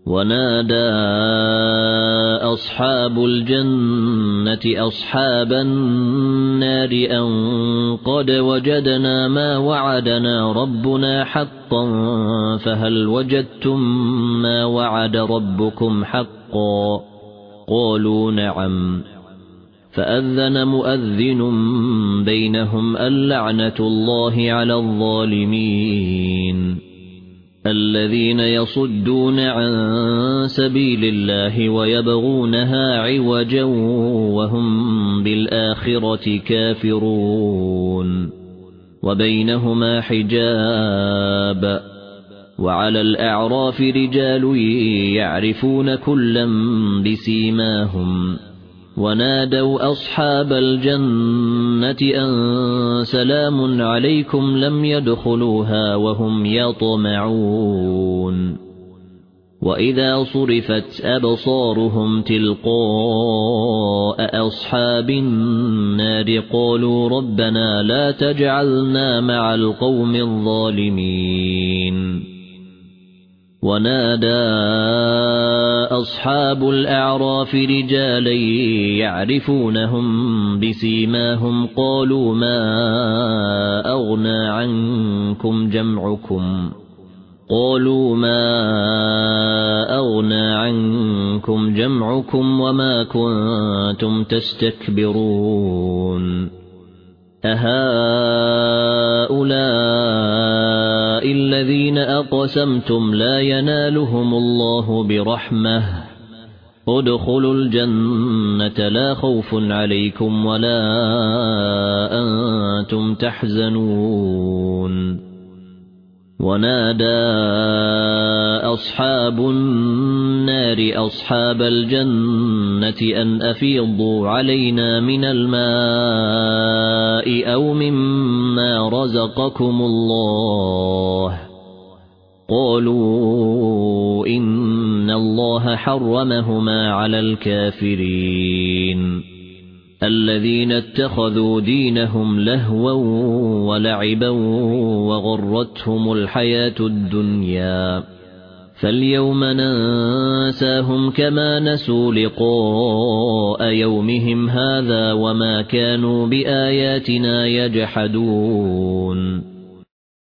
ونادى أصحاب الجنة أصحاب النار أن قد وجدنا ما وعدنا ربنا حقا فهل وجدتم ما وعد ربكم حقا قالوا نعم فأذن مؤذن بينهم اللعنة الله على الظالمين الذين يصدون عن سبيل الله ويبغونها عوجا وهم بالآخرة كافرون وبينهما حجاب وعلى الأعراف رجال يعرفون كلا بسيماهم ونادوا أصحاب الجنة أن سلام عليكم لم يدخلوها وهم يطمعون وإذا صرفت أبصارهم تلقاء أصحاب النار قالوا ربنا لا تجعلنا مع القوم الظالمين ونادى أصحاب الأعراف رجالا يعرفونهم بسيماهم قالوا ما أغنى عنكم جمعكم وما كنتم تستكبرون أهؤلاء الذين أقسمتم لا ينالهم الله برحمة ادخلوا الجنة لا خوف عليكم ولا أنتم تحزنون ونادى أصحاب النار أصحاب الجنة أن أفيضوا علينا من الماء أو مما رزقكم الله قالوا إن الله حرمهما على الكافرين الذين اتخذوا دينهم لهوا ولعبا وغرتهم الحياة الدنيا فاليوم ننساهم كما نسوا لقاء يومهم هذا وما كانوا بآياتنا يجحدون